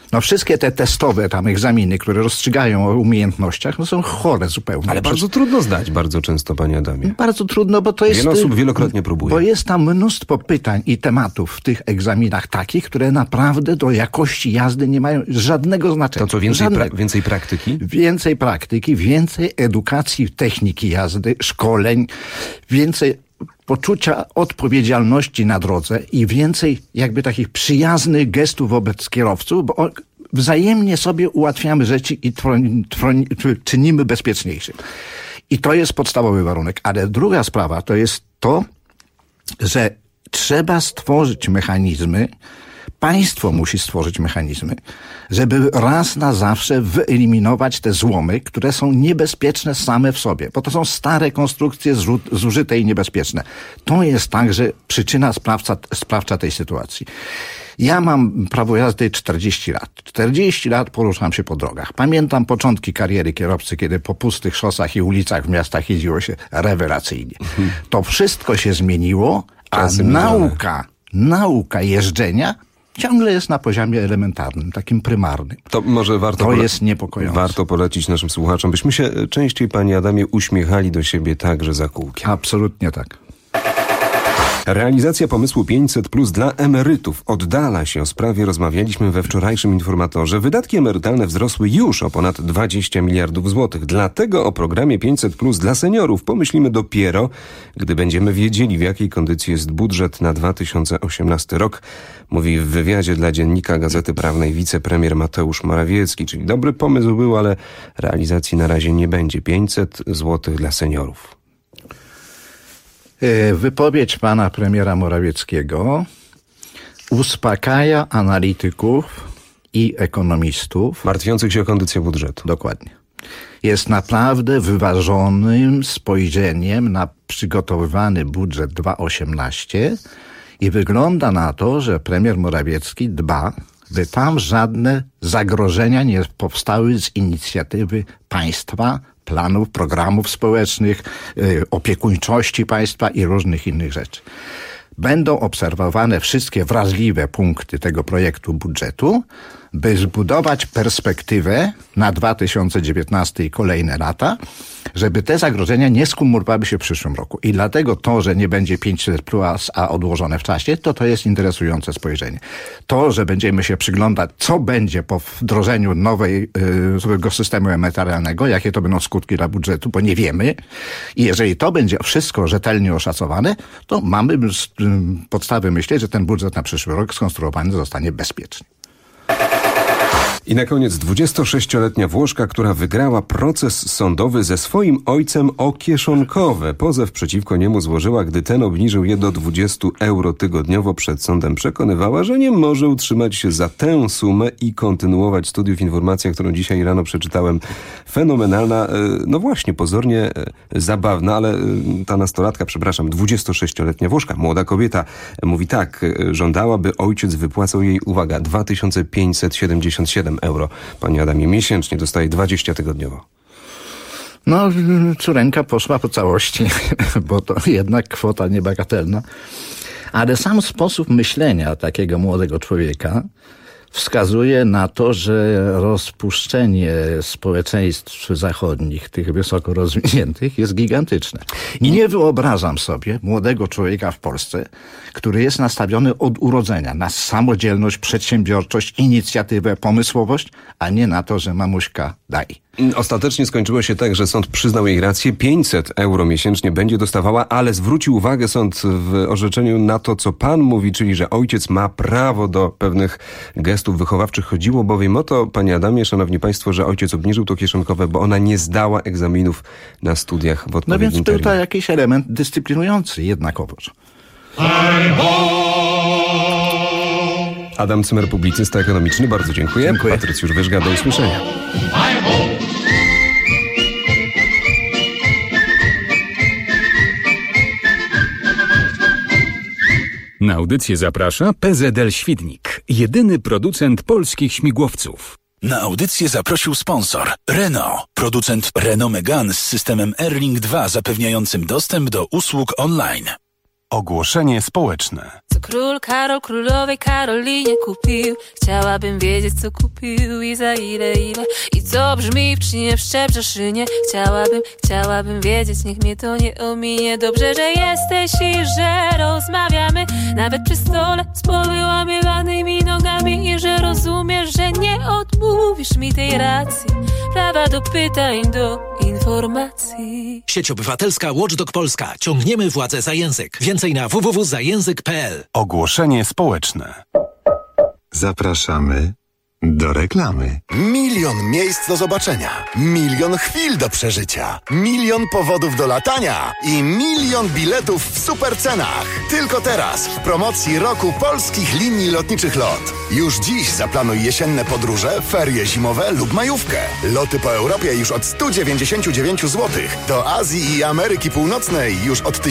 No wszystkie te testowe tam egzaminy, które rozstrzygają o umiejętnościach, no są chore zupełnie. Ale bardzo trudno zdać, bardzo często, panie Adamie. Bardzo trudno, bo to jest... Wiele osób wielokrotnie próbuje. Bo jest tam mnóstwo pytań i tematów w tych egzaminach takich, które naprawdę do jakości jazdy nie mają żadnego znaczenia. To co, więcej praktyki? Więcej praktyki, więcej edukacji techniki jazdy, szkoleń, więcej poczucia odpowiedzialności na drodze i więcej jakby takich przyjaznych gestów wobec kierowców, bo wzajemnie sobie ułatwiamy rzeczy i czynimy bezpieczniejszym. I to jest podstawowy warunek. Ale druga sprawa to jest to, że trzeba stworzyć mechanizmy, państwo musi stworzyć mechanizmy, żeby raz na zawsze wyeliminować te złomy, które są niebezpieczne same w sobie, bo to są stare konstrukcje zużyte i niebezpieczne. To jest także przyczyna sprawcza tej sytuacji. Ja mam prawo jazdy 40 lat. 40 lat poruszam się po drogach. Pamiętam początki kariery kierowcy, kiedy po pustych szosach i ulicach w miastach jeździło się rewelacyjnie. To wszystko się zmieniło, a nauka jeżdżenia ciągle jest na poziomie elementarnym, takim prymarnym. To może to jest niepokojące. Warto polecić naszym słuchaczom, byśmy się częściej, panie Adamie, uśmiechali do siebie także za kółkiem. Absolutnie tak. Realizacja pomysłu 500+ dla emerytów oddala się. O sprawie rozmawialiśmy we wczorajszym informatorze. Wydatki emerytalne wzrosły już o ponad 20 miliardów złotych. Dlatego o programie 500+ dla seniorów pomyślimy dopiero, gdy będziemy wiedzieli, w jakiej kondycji jest budżet na 2018 rok. Mówi w wywiadzie dla Dziennika Gazety Prawnej wicepremier Mateusz Morawiecki. Czyli dobry pomysł był, ale realizacji na razie nie będzie. 500 złotych dla seniorów. Wypowiedź pana premiera Morawieckiego uspokaja analityków i ekonomistów martwiących się o kondycję budżetu. Dokładnie. Jest naprawdę wyważonym spojrzeniem na przygotowywany budżet 2018 i wygląda na to, że premier Morawiecki dba, by tam żadne zagrożenia nie powstały z inicjatywy państwa, planów, programów społecznych, opiekuńczości państwa i różnych innych rzeczy. Będą obserwowane wszystkie wrażliwe punkty tego projektu budżetu, by zbudować perspektywę na 2019 i kolejne lata, żeby te zagrożenia nie skumulowały się w przyszłym roku. I dlatego to, że nie będzie 500+, a odłożone w czasie, to jest interesujące spojrzenie. To, że będziemy się przyglądać, co będzie po wdrożeniu nowego systemu emerytalnego, jakie to będą skutki dla budżetu, bo nie wiemy. I jeżeli to będzie wszystko rzetelnie oszacowane, to mamy podstawy myśleć, że ten budżet na przyszły rok skonstruowany zostanie bezpiecznie. I na koniec 26-letnia Włoszka, która wygrała proces sądowy ze swoim ojcem o kieszonkowe. Pozew przeciwko niemu złożyła, gdy ten obniżył je do 20 euro tygodniowo. Przed sądem przekonywała, że nie może utrzymać się za tę sumę i kontynuować studiów. Informacja, którą dzisiaj rano przeczytałem, fenomenalna, no właśnie, pozornie zabawna, ale ta nastolatka, 26-letnia Włoszka, młoda kobieta, mówi tak, żądała, by ojciec wypłacał jej, uwaga, 2577 euro. Panie Adamie, miesięcznie dostaje 20 tygodniowo. No, córeńka poszła po całości, bo to jednak kwota niebagatelna. Ale sam sposób myślenia takiego młodego człowieka wskazuje na to, że rozpuszczenie społeczeństw zachodnich, tych wysoko rozwiniętych, jest gigantyczne. Nie wyobrażam sobie młodego człowieka w Polsce, który jest nastawiony od urodzenia na samodzielność, przedsiębiorczość, inicjatywę, pomysłowość, a nie na to, że mamuśka daj. Ostatecznie skończyło się tak, że sąd przyznał jej rację. 500 euro miesięcznie będzie dostawała, ale zwrócił uwagę sąd w orzeczeniu na to, co pan mówi, czyli że ojciec ma prawo do pewnych gestów wychowawczych. Chodziło bowiem o to, panie Adamie, szanowni państwo, że ojciec obniżył to kieszonkowe, bo ona nie zdała egzaminów na studiach w odpowiednim terminie. No więc był to terminie. jakiś element dyscyplinujący jednakowoż. Adam Cymer, publicysta ekonomiczny, bardzo dziękuję. Patrycjusz Wyżga, do usłyszenia. Na audycję zaprasza PZL Świdnik, jedyny producent polskich śmigłowców. Na audycję zaprosił sponsor Renault, producent Renault Megane z systemem Airlink 2 zapewniającym dostęp do usług online. Ogłoszenie społeczne. Co król Karol królowej Karolinie kupił? Chciałabym wiedzieć, co kupił i za ile. I co brzmi w czynie w Szczebrzeszynie. Chciałabym wiedzieć, niech mnie to nie ominie. Dobrze, że jesteś i że rozmawiamy, nawet przy stole z powyłamywanymi nogami. I że rozumiesz, że nie odmówisz mi tej racji, prawa do pytań, do informacji. Sieć Obywatelska Watchdog Polska. Ciągniemy władzę za język. Więcej na www.zajęzyk.pl. Ogłoszenie społeczne. Zapraszamy do reklamy. 1 000 000 miejsc do zobaczenia, 1 000 000 chwil do przeżycia, 1 000 000 powodów do latania i 1 000 000 biletów w super cenach. Tylko teraz w promocji roku polskich linii lotniczych LOT. Już dziś zaplanuj jesienne podróże, ferie zimowe lub majówkę. Loty po Europie już od 199 zł. Do Azji i Ameryki Północnej już od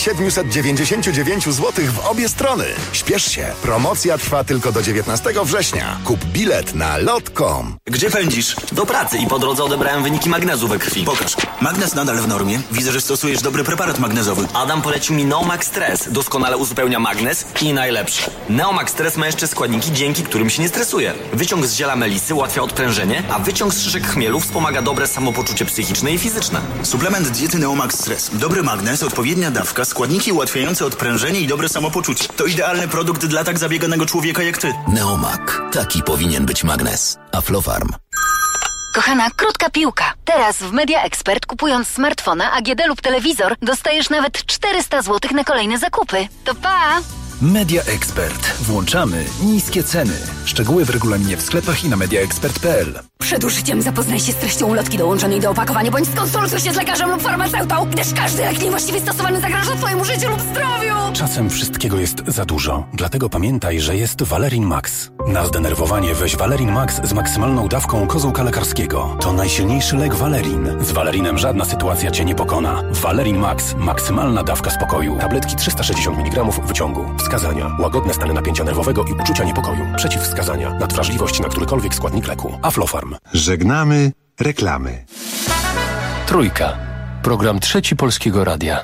1799 zł w obie strony. Śpiesz się, promocja trwa tylko do 19 września. Kup bilet na lot.com. Gdzie pędzisz? Do pracy i po drodze odebrałem wyniki magnezu we krwi. Pokaż. Magnez nadal w normie. Widzę, że stosujesz dobry preparat magnezowy. Adam polecił mi Neomax Stress. Doskonale uzupełnia magnez i najlepsze. Neomax Stress ma jeszcze składniki, dzięki którym się nie stresuje. Wyciąg z ziela melisy ułatwia odprężenie, a wyciąg z szyszek chmielu wspomaga dobre samopoczucie psychiczne i fizyczne. Suplement diety Neomax Stress. Dobry magnez, odpowiednia dawka, składniki ułatwiające odprężenie i dobre samopoczucie. To idealny produkt dla tak zabieganego człowieka jak ty. Neomak. Taki powinien być magnes. Aflofarm. Kochana, krótka piłka. Teraz w Media Expert, kupując smartfona, AGD lub telewizor, dostajesz nawet 400 zł na kolejne zakupy. To pa! Media Expert. Włączamy niskie ceny. Szczegóły w regulaminie w sklepach i na mediaexpert.pl. Przed użyciem zapoznaj się z treścią ulotki dołączonej do opakowania, bądź skonsultuj się z lekarzem lub farmaceutą, gdyż każdy lek niewłaściwie stosowany zagraża twojemu życiu lub zdrowiu. Czasem wszystkiego jest za dużo. Dlatego pamiętaj, że jest Valerin Max. Na zdenerwowanie weź Valerin Max z maksymalną dawką kozłka lekarskiego. To najsilniejszy lek Valerin. Z Valerinem żadna sytuacja cię nie pokona. Valerin Max. Maksymalna dawka spokoju. Tabletki 360 mg wyciągu. Wskazania. Łagodne stany napięcia nerwowego i uczucia niepokoju. Przeciwwskazania. Nadwrażliwość na którykolwiek składnik leku. Aflofarm. Żegnamy reklamy. Trójka. Program Trzeci Polskiego Radia.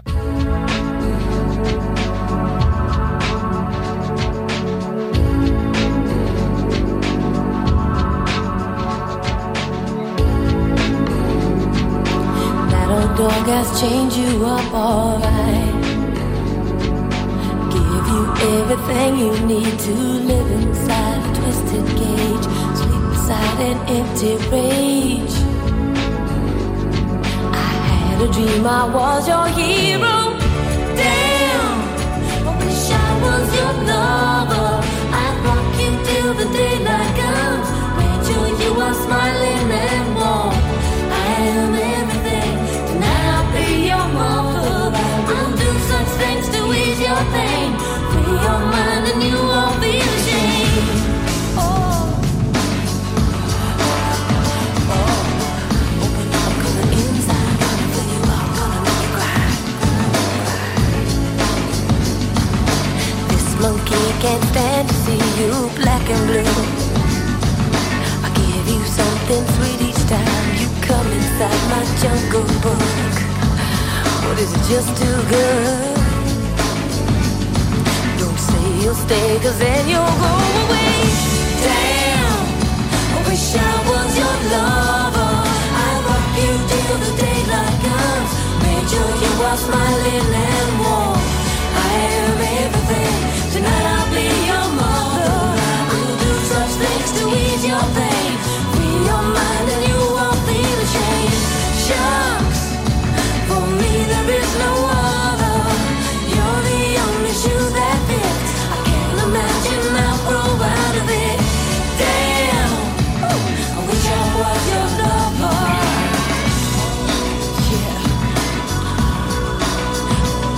That old dog has changed you up alright. Give you everything you need to live inside a twisted cage. Sleep beside an empty rage. I had a dream I was your hero. Damn, I wish I was your lover. I'd rock you till the daylight comes. Made sure you are smiling and warm. I am everything. Tonight I'll be your mother. I'll do such things to ease your pain. Free your mind and you won't be ashamed. Monkey can't stand to see you black and blue. I give you something sweet each time you come inside my jungle book. But is it just too good? Don't say you'll stay, 'cause then you'll go away. Damn, I wish I was your lover. I'd rock you till the daylight comes. Made sure you are smiling and warm. I am everything. Tonight I'll be your mother. I'll do such things to ease your pain. Free your mind and you won't feel ashamed. Shucks, for me there is no other. You're the only shoe that fits. I can't imagine I'll grow out of it. Damn, I wish I was your lover. Yeah.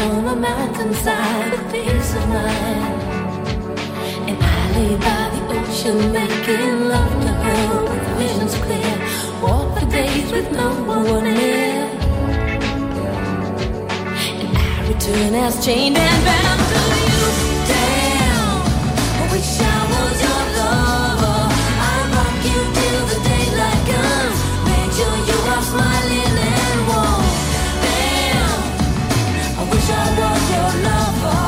want my mind consigned with peace of mind. And I lay by the ocean making love to her with visions clear. Walk for days with no one near. And I return as chained and bound to you. Damn, I wish I was your lover. I'd rock you till the daylight comes. Make sure you are smiling and warm. Damn, I wish I was your lover.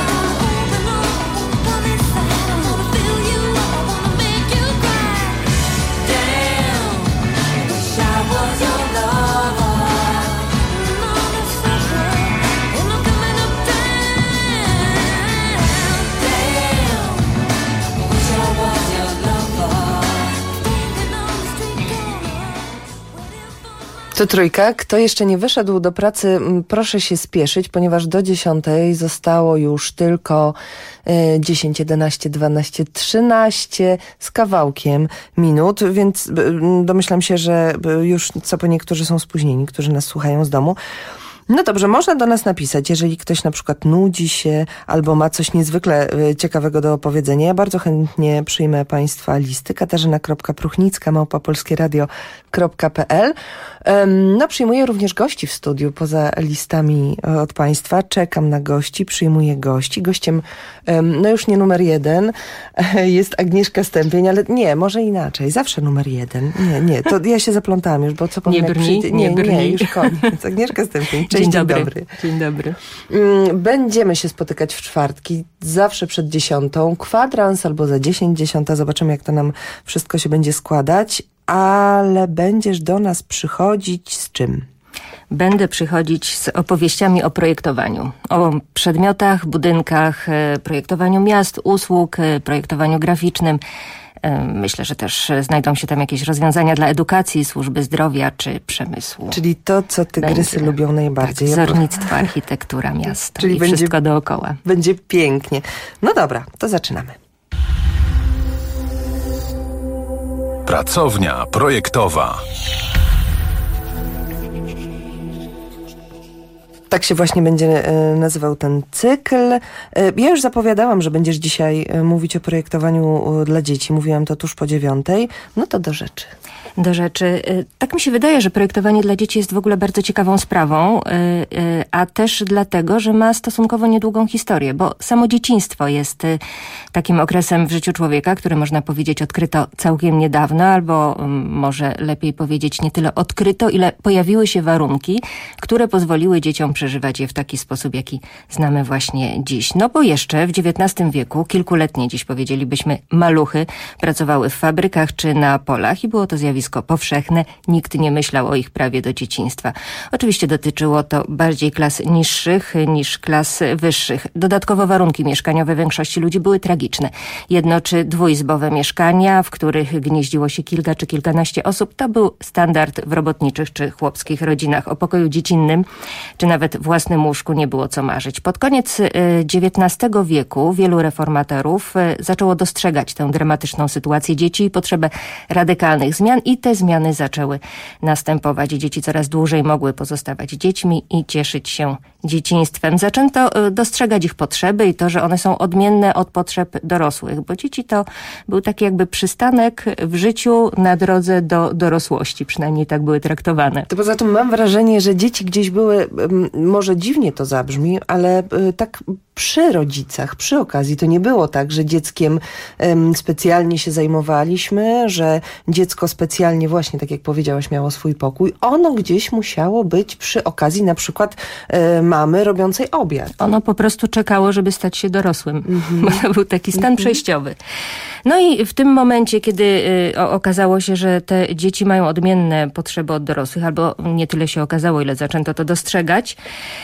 To Trójka. Kto jeszcze nie wyszedł do pracy, proszę się spieszyć, ponieważ do 10:00 zostało już tylko 10, 11, 12, 13 z kawałkiem minut, więc domyślam się, że już co po niektórzy są spóźnieni, którzy nas słuchają z domu. No dobrze, można do nas napisać, jeżeli ktoś na przykład nudzi się albo ma coś niezwykle ciekawego do opowiedzenia. Ja bardzo chętnie przyjmę Państwa listy. katarzyna.pruchnicka@polskieradio.pl. No, przyjmuję również gości w studiu poza listami od Państwa. Czekam na gości, przyjmuję gości. Gościem, no już nie numer 1, jest Agnieszka Stępień, ale nie, może inaczej. Zawsze numer 1. Nie, to ja się zaplątałam już, bo co powiem, nie, już koniec. Agnieszka Stępień. Cześć, dzień dobry. Dzień dobry. Będziemy się spotykać w czwartki, zawsze przed 10:00. Kwadrans albo za 10:10. Zobaczymy, jak to nam wszystko się będzie składać. Ale będziesz do nas przychodzić z czym? Będę przychodzić z opowieściami o projektowaniu. O przedmiotach, budynkach, projektowaniu miast, usług, projektowaniu graficznym. Myślę, że też znajdą się tam jakieś rozwiązania dla edukacji, służby zdrowia czy przemysłu. Czyli to, co tygrysy lubią najbardziej. Tak, wzornictwo, architektura miasta. Czyli będzie, wszystko dookoła. Będzie pięknie. No dobra, to zaczynamy. Pracownia projektowa. Tak się właśnie będzie nazywał ten cykl. Ja już zapowiadałam, że będziesz dzisiaj mówić o projektowaniu dla dzieci. Mówiłam to tuż po 9:00. No to do rzeczy. Do rzeczy. Tak mi się wydaje, że projektowanie dla dzieci jest w ogóle bardzo ciekawą sprawą, a też dlatego, że ma stosunkowo niedługą historię, bo samo dzieciństwo jest takim okresem w życiu człowieka, który można powiedzieć odkryto całkiem niedawno, albo może lepiej powiedzieć nie tyle odkryto, ile pojawiły się warunki, które pozwoliły dzieciom przeżywać je w taki sposób, jaki znamy właśnie dziś. No bo jeszcze w XIX wieku kilkuletnie, dziś powiedzielibyśmy, maluchy pracowały w fabrykach czy na polach i było to zjawisko powszechne. Nikt nie myślał o ich prawie do dzieciństwa. Oczywiście dotyczyło to bardziej klas niższych niż klas wyższych. Dodatkowo warunki mieszkaniowe większości ludzi były tragiczne. Jedno- czy dwuizbowe mieszkania, w których gnieździło się kilka czy kilkanaście osób, to był standard w robotniczych czy chłopskich rodzinach. O pokoju dziecinnym czy nawet własnym łóżku nie było co marzyć. Pod koniec XIX wieku wielu reformatorów zaczęło dostrzegać tę dramatyczną sytuację dzieci i potrzebę radykalnych zmian i te zmiany zaczęły następować. Dzieci coraz dłużej mogły pozostawać dziećmi i cieszyć się dzieciństwem. Zaczęto dostrzegać ich potrzeby i to, że one są odmienne od potrzeb dorosłych, bo dzieci to był taki jakby przystanek w życiu na drodze do dorosłości, przynajmniej tak były traktowane. To poza tym mam wrażenie, że dzieci gdzieś były, może dziwnie to zabrzmi, ale tak przy rodzicach, przy okazji. To nie było tak, że dzieckiem specjalnie się zajmowaliśmy, że dziecko specjalnie właśnie, tak jak powiedziałaś, miało swój pokój. Ono gdzieś musiało być przy okazji na przykład mamy robiącej obiad. Ono po prostu czekało, żeby stać się dorosłym. Bo to był taki stan przejściowy. No i w tym momencie, kiedy okazało się, że te dzieci mają odmienne potrzeby od dorosłych, albo nie tyle się okazało, ile zaczęto to dostrzegać,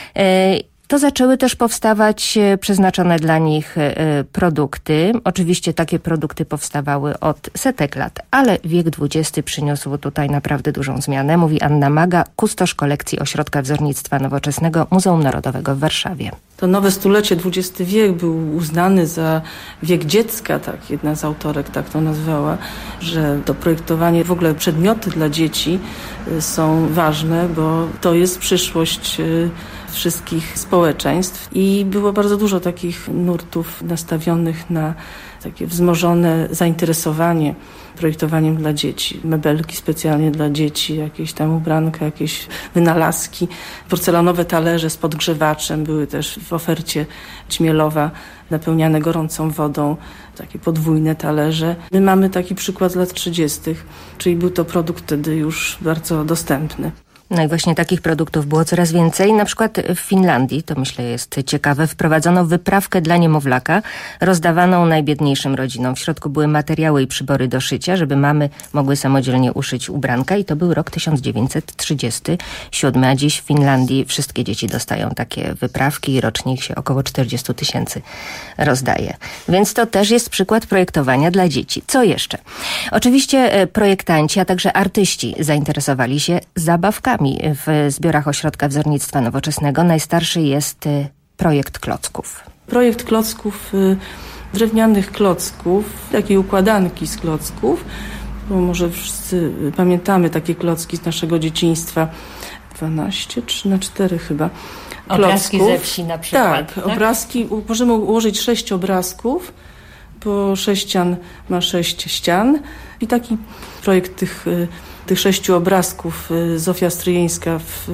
to zaczęły też powstawać przeznaczone dla nich produkty. Oczywiście takie produkty powstawały od setek lat, ale wiek XX przyniósł tutaj naprawdę dużą zmianę, mówi Anna Maga, kustosz kolekcji Ośrodka Wzornictwa Nowoczesnego Muzeum Narodowego w Warszawie. To nowe stulecie, XX wiek był uznany za wiek dziecka, tak jedna z autorek tak to nazwała, że to projektowanie, w ogóle przedmioty dla dzieci są ważne, bo to jest przyszłość wszystkich społeczeństw i było bardzo dużo takich nurtów nastawionych na takie wzmożone zainteresowanie projektowaniem dla dzieci. Mebelki specjalnie dla dzieci, jakieś tam ubranka, jakieś wynalazki. Porcelanowe talerze z podgrzewaczem były też w ofercie Ćmielowa, napełniane gorącą wodą, takie podwójne talerze. My mamy taki przykład z lat 30., czyli był to produkt wtedy już bardzo dostępny. No i właśnie takich produktów było coraz więcej. Na przykład w Finlandii, to myślę jest ciekawe, wprowadzono wyprawkę dla niemowlaka rozdawaną najbiedniejszym rodzinom. W środku były materiały i przybory do szycia, żeby mamy mogły samodzielnie uszyć ubranka i to był rok 1937, a dziś w Finlandii wszystkie dzieci dostają takie wyprawki i rocznie ich się około 40 000 rozdaje. Więc to też jest przykład projektowania dla dzieci. Co jeszcze? Oczywiście projektanci, a także artyści zainteresowali się zabawkami. W zbiorach Ośrodka Wzornictwa Nowoczesnego najstarszy jest projekt klocków. Projekt klocków, drewnianych klocków, takiej układanki z klocków, bo może wszyscy pamiętamy takie klocki z naszego dzieciństwa. 12, 3x4 chyba. Obrazki ze wsi na przykład. Tak, obrazki, możemy ułożyć 6 obrazków, bo sześcian ma 6 ścian i taki projekt tych 6 obrazków Zofia Stryjeńska w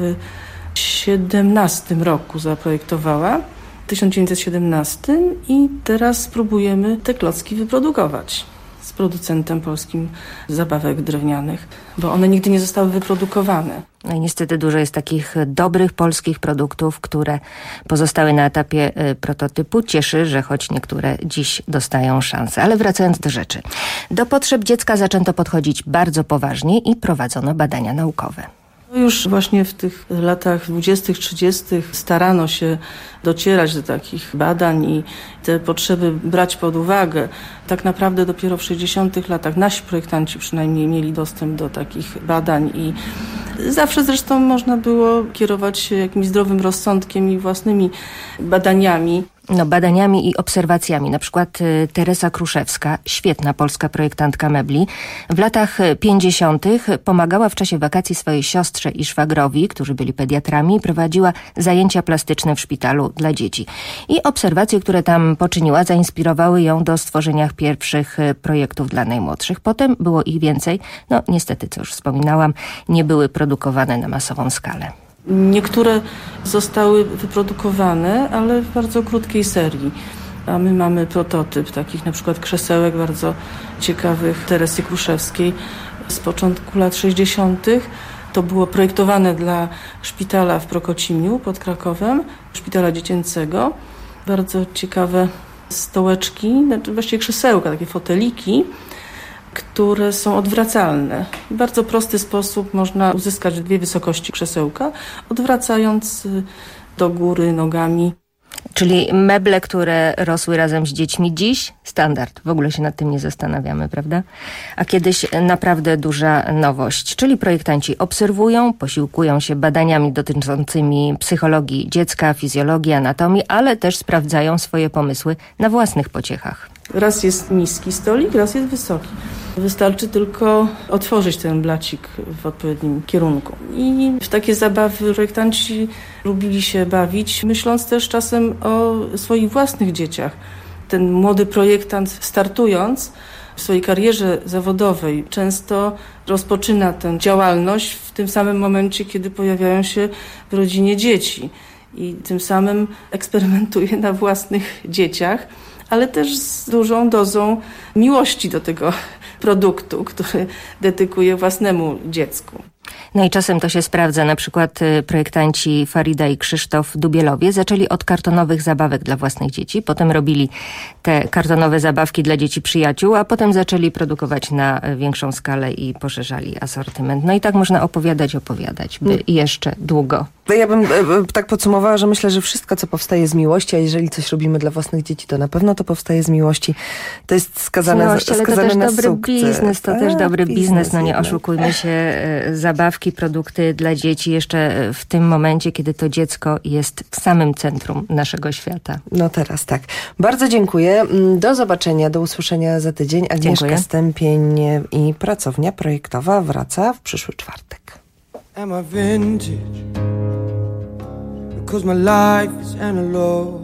17 roku zaprojektowała, w 1917 i teraz próbujemy te klocki wyprodukować z producentem polskim zabawek drewnianych, bo one nigdy nie zostały wyprodukowane. No i niestety dużo jest takich dobrych polskich produktów, które pozostały na etapie prototypu. Cieszy, że choć niektóre dziś dostają szansę. Ale wracając do rzeczy. Do potrzeb dziecka zaczęto podchodzić bardzo poważnie i prowadzono badania naukowe. Już właśnie w tych latach 20., 30. starano się docierać do takich badań i te potrzeby brać pod uwagę. Tak naprawdę dopiero w 60. latach nasi projektanci przynajmniej mieli dostęp do takich badań i zawsze zresztą można było kierować się jakimś zdrowym rozsądkiem i własnymi badaniami. No, badaniami i obserwacjami. Na przykład Teresa Kruszewska, świetna polska projektantka mebli, w latach 50. pomagała w czasie wakacji swojej siostrze i szwagrowi, którzy byli pediatrami, prowadziła zajęcia plastyczne w szpitalu dla dzieci. I obserwacje, które tam poczyniła, zainspirowały ją do stworzenia pierwszych projektów dla najmłodszych. Potem było ich więcej. No niestety, co już wspominałam, nie były produkowane na masową skalę. Niektóre zostały wyprodukowane, ale w bardzo krótkiej serii. A my mamy prototyp takich na przykład krzesełek bardzo ciekawych Teresy Kruszewskiej z początku lat 60. To było projektowane dla szpitala w Prokocimiu pod Krakowem, szpitala dziecięcego. Bardzo ciekawe stołeczki, właściwie krzesełka, takie foteliki, które są odwracalne. W bardzo prosty sposób można uzyskać 2 wysokości krzesełka, odwracając do góry nogami. Czyli meble, które rosły razem z dziećmi dziś, standard. W ogóle się nad tym nie zastanawiamy, prawda? A kiedyś naprawdę duża nowość. Czyli projektanci obserwują, posiłkują się badaniami dotyczącymi psychologii dziecka, fizjologii, anatomii, ale też sprawdzają swoje pomysły na własnych pociechach. Raz jest niski stolik, raz jest wysoki. Wystarczy tylko otworzyć ten blacik w odpowiednim kierunku. I w takie zabawy projektanci lubili się bawić, myśląc też czasem o swoich własnych dzieciach. Ten młody projektant, startując w swojej karierze zawodowej, często rozpoczyna tę działalność w tym samym momencie, kiedy pojawiają się w rodzinie dzieci. I tym samym eksperymentuje na własnych dzieciach, ale też z dużą dozą miłości do tego produktu, który dedykuje własnemu dziecku. No i czasem to się sprawdza. Na przykład projektanci Farida i Krzysztof Dubielowie zaczęli od kartonowych zabawek dla własnych dzieci. Potem robili te kartonowe zabawki dla dzieci przyjaciół, a potem zaczęli produkować na większą skalę i poszerzali asortyment. No i tak można opowiadać, by jeszcze długo. Ja bym tak podsumowała, że myślę, że wszystko, co powstaje z miłości, a jeżeli coś robimy dla własnych dzieci, to na pewno to powstaje z miłości. To jest skazane na sukces. To też dobry biznes, no nie oszukujmy się. zabawki, produkty dla dzieci jeszcze w tym momencie, kiedy to dziecko jest w samym centrum naszego świata. No teraz tak. Bardzo dziękuję. Do zobaczenia, do usłyszenia za tydzień. Agnieszka Stępień i Pracownia Projektowa wraca w przyszły czwartek. Am I vintage? Because my life is analog.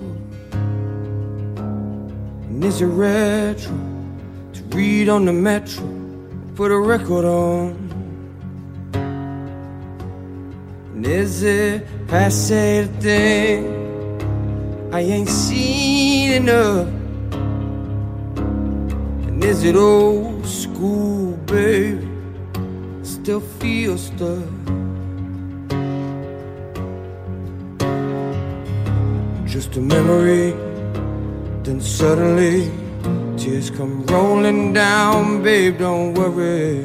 And is it retro to read on the metro? Put a record on. And is it passé the thing I ain't seen enough? And is it old school, baby? Still feel stuck. Just a memory, then suddenly tears come rolling down, babe, don't worry.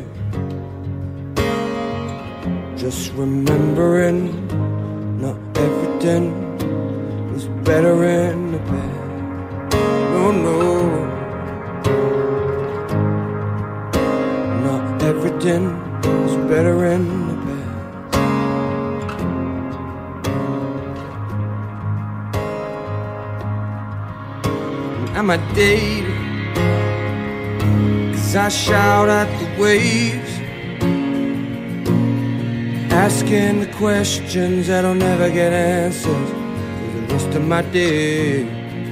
Just remembering not everything was better in the past. No, no, not everything was better in the past. Am I dating? 'Cause I shout at the waves, asking the questions that'll never get answers for the rest of my day.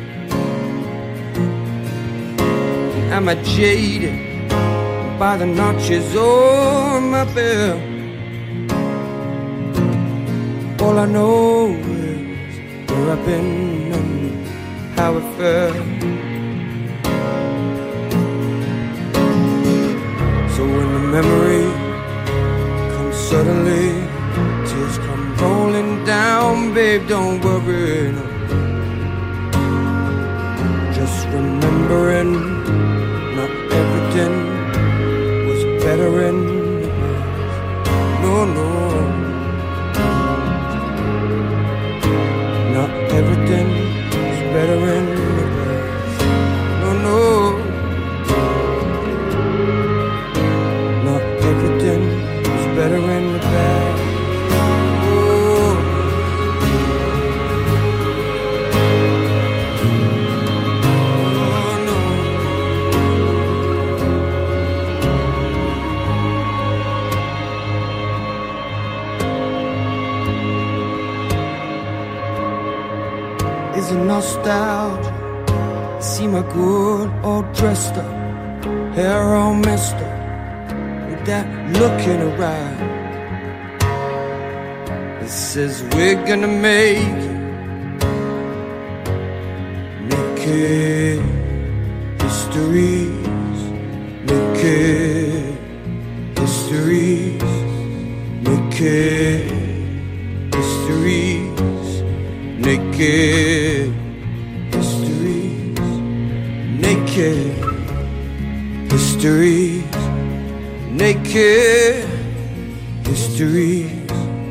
Am I jaded by the notches on my belt? All I know is where I've been and how it felt. So when the memory comes suddenly, tears come rolling down, babe, don't worry, no. Just remembering not everything was better in the past. No, no, not everything was better in the past. No, no, not everything was better in the past. Oh. Oh, no. Is it nostalgia? See my good all dressed up, hair all messed up, with that look in her eye. It says we're gonna make it histories, make it histories, make it histories, naked histories, naked histories, naked histories,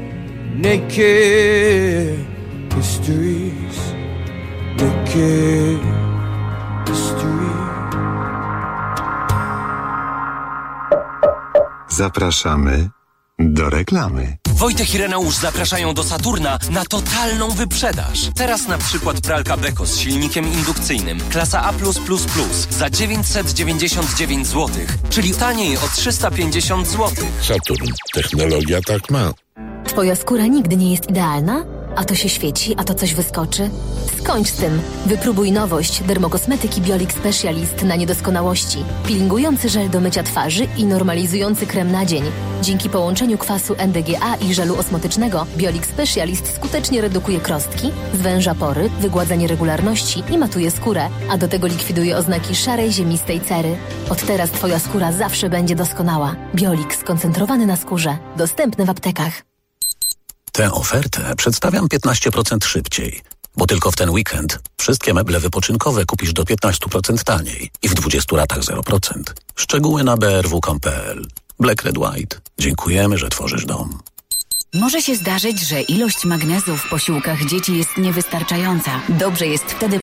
naked histories, naked histories. Zapraszamy do reklamy. Wojtek i Reneusz zapraszają do Saturna na totalną wyprzedaż. Teraz na przykład pralka Beko z silnikiem indukcyjnym, klasa A+++, za 999 zł, czyli taniej o 350 zł. Saturn. Technologia tak ma. Twoja skóra nigdy nie jest idealna? A to się świeci, a to coś wyskoczy? Skończ z tym. Wypróbuj nowość dermokosmetyki Biolix Specialist na niedoskonałości. Peelingujący żel do mycia twarzy i normalizujący krem na dzień. Dzięki połączeniu kwasu NDGA i żelu osmotycznego Biolix Specialist skutecznie redukuje krostki, zwęża pory, wygładza nieregularności i matuje skórę, a do tego likwiduje oznaki szarej, ziemistej cery. Od teraz Twoja skóra zawsze będzie doskonała. Biolix skoncentrowany na skórze. Dostępny w aptekach. Tę ofertę przedstawiam 15% szybciej, bo tylko w ten weekend wszystkie meble wypoczynkowe kupisz do 15% taniej i w 20 ratach 0%. Szczegóły na brw.com.pl. Black Red White. Dziękujemy, że tworzysz dom. Może się zdarzyć, że ilość magnezu w posiłkach dzieci jest niewystarczająca. Dobrze jest wtedy